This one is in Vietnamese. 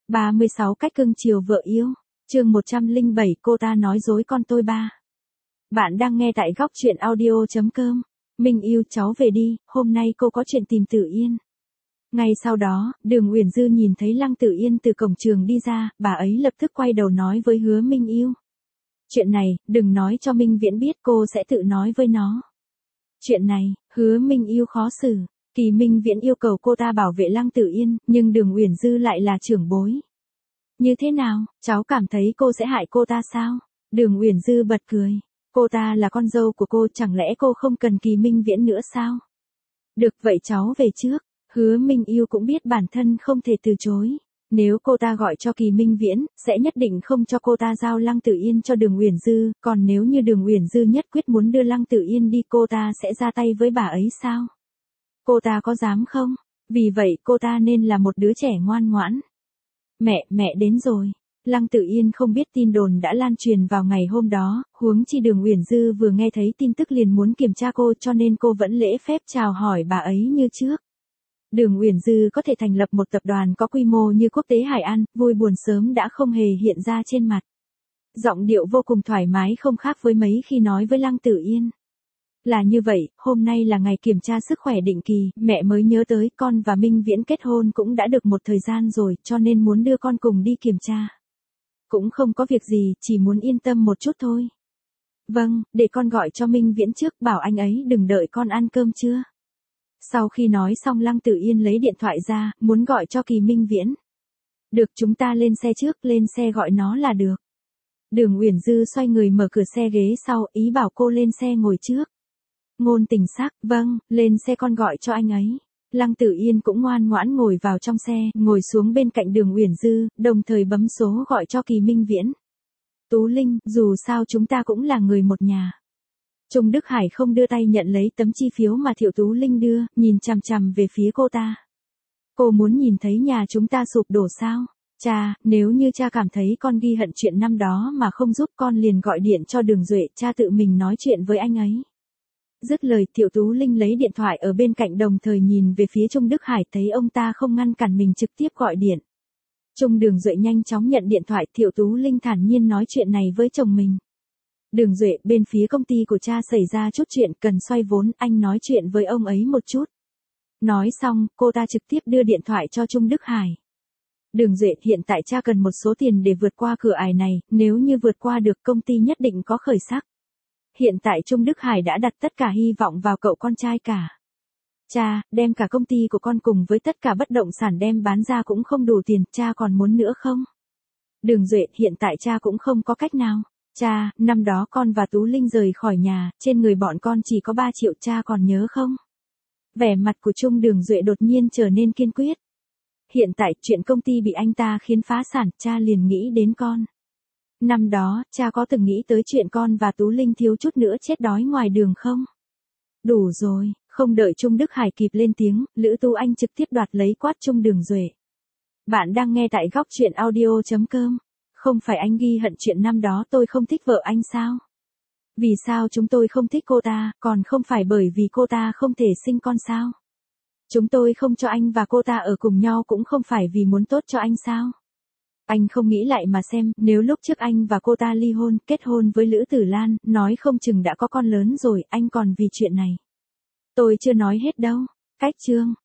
36 cách cưng chiều vợ yêu. Chương 107 cô ta nói dối con tôi ba. Bạn đang nghe tại góc truyện audio.com. Minh yêu cháu về đi, hôm nay cô có chuyện tìm Tử Yên. Ngay sau đó, Đường Uyển Dư nhìn thấy Lăng Tử Yên từ cổng trường đi ra, bà ấy lập tức quay đầu nói với Hứa Minh yêu. Chuyện này, đừng nói cho Minh Viễn biết, cô sẽ tự nói với nó. Chuyện này, Hứa Minh yêu khó xử. Kỳ Minh Viễn yêu cầu cô ta bảo vệ Lăng Tử Yên, nhưng Đường Uyển Dư lại là trưởng bối. Như thế nào, cháu cảm thấy cô sẽ hại cô ta sao? Đường Uyển Dư bật cười. Cô ta là con dâu của cô, chẳng lẽ cô không cần Kỳ Minh Viễn nữa sao? Được vậy cháu về trước. Hứa Minh yêu cũng biết bản thân không thể từ chối. Nếu cô ta gọi cho Kỳ Minh Viễn, sẽ nhất định không cho cô ta giao Lăng Tử Yên cho Đường Uyển Dư, còn nếu như Đường Uyển Dư nhất quyết muốn đưa Lăng Tử Yên đi, cô ta sẽ ra tay với bà ấy sao? Cô ta có dám không? Vì vậy cô ta nên là một đứa trẻ ngoan ngoãn. Mẹ đến rồi. Lăng Tử Yên không biết tin đồn đã lan truyền vào ngày hôm đó, huống chi Đường Uyển Dư vừa nghe thấy tin tức liền muốn kiểm tra cô, cho nên cô vẫn lễ phép chào hỏi bà ấy như trước. Đường Uyển Dư có thể thành lập một tập đoàn có quy mô như Quốc tế Hải An, vui buồn sớm đã không hề hiện ra trên mặt. Giọng điệu vô cùng thoải mái, không khác với mấy khi nói với Lăng Tử Yên. Là như vậy, hôm nay là ngày kiểm tra sức khỏe định kỳ, mẹ mới nhớ tới con và Minh Viễn kết hôn cũng đã được một thời gian rồi, cho nên muốn đưa con cùng đi kiểm tra. Cũng không có việc gì, chỉ muốn yên tâm một chút thôi. Vâng, để con gọi cho Minh Viễn trước, bảo anh ấy đừng đợi con ăn cơm chưa. Sau khi nói xong, Lăng Tử Yên lấy điện thoại ra, muốn gọi cho Kỳ Minh Viễn. Được, chúng ta lên xe trước, lên xe gọi nó là được. Đường Uyển Dư xoay người mở cửa xe ghế sau, ý bảo cô lên xe ngồi trước. Ngôn Tình sắc, vâng, lên xe con gọi cho anh ấy. Lăng Tử Yên cũng ngoan ngoãn ngồi vào trong xe, ngồi xuống bên cạnh Đường Uyển Dư, đồng thời bấm số gọi cho Kỳ Minh Viễn. Tú Linh, dù sao chúng ta cũng là người một nhà. Trung Đức Hải không đưa tay nhận lấy tấm chi phiếu mà Thiệu Tú Linh đưa, nhìn chằm chằm về phía cô ta. Cô muốn nhìn thấy nhà chúng ta sụp đổ sao? Cha, nếu như cha cảm thấy con ghi hận chuyện năm đó mà không giúp con liền gọi điện cho Đường Duệ, cha tự mình nói chuyện với anh ấy. Dứt lời, Thiệu Tú Linh lấy điện thoại ở bên cạnh, đồng thời nhìn về phía Trung Đức Hải, thấy ông ta không ngăn cản mình trực tiếp gọi điện. Trung Đường Duệ nhanh chóng nhận điện thoại, Thiệu Tú Linh thản nhiên nói chuyện này với chồng mình. Đường Duệ, bên phía công ty của cha xảy ra chút chuyện cần xoay vốn, anh nói chuyện với ông ấy một chút. Nói xong, cô ta trực tiếp đưa điện thoại cho Trung Đức Hải. Đường Duệ, hiện tại cha cần một số tiền để vượt qua cửa ải này, nếu như vượt qua được công ty nhất định có khởi sắc. Hiện tại Trung Đức Hải đã đặt tất cả hy vọng vào cậu con trai cả. Cha, đem cả công ty của con cùng với tất cả bất động sản đem bán ra cũng không đủ tiền, cha còn muốn nữa không? Đường Duệ, hiện tại cha cũng không có cách nào. Cha, năm đó con và Tú Linh rời khỏi nhà, trên người bọn con chỉ có 3 triệu, cha còn nhớ không? Vẻ mặt của Trung Đường Duệ đột nhiên trở nên kiên quyết. Hiện tại, chuyện công ty bị anh ta khiến phá sản, cha liền nghĩ đến con. Năm đó, cha có từng nghĩ tới chuyện con và Tú Linh thiếu chút nữa chết đói ngoài đường không? Đủ rồi, không đợi Trung Đức Hải kịp lên tiếng, Lữ Tú Anh trực tiếp đoạt lấy quát Trung Đường Duệ. Bạn đang nghe tại góc truyện audio.com. Không phải anh ghi hận chuyện năm đó tôi không thích vợ anh sao? Vì sao chúng tôi không thích cô ta, còn không phải bởi vì cô ta không thể sinh con sao? Chúng tôi không cho anh và cô ta ở cùng nhau cũng không phải vì muốn tốt cho anh sao? Anh không nghĩ lại mà xem, nếu lúc trước anh và cô ta ly hôn, kết hôn với Lữ Tử Lan, nói không chừng đã có con lớn rồi, anh còn vì chuyện này. Tôi chưa nói hết đâu. Cách chương.